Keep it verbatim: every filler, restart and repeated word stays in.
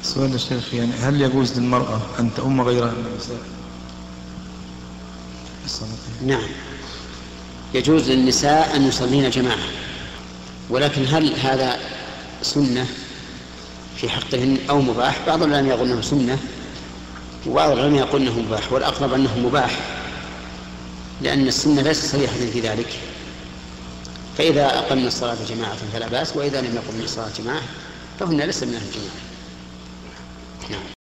سؤال يا شيخ، يعني هل يجوز للمرأة أن تؤم غيرها من النساء؟ نعم، يجوز للنساء أن يصلين جماعة، ولكن هل هذا سنة في حقهن أو مباح؟ بعض العلماء يقول أنه سنة وبعض العلماء يقول أنه مباح، والأقرب أنه مباح لأن السنة ليست صريحة في ذلك. فإذا أقمنا الصلاة جماعة فلا بأس، وإذا لم يقمنا الصلاة جماعة فهن ليس من أهل الجماعة. نعم.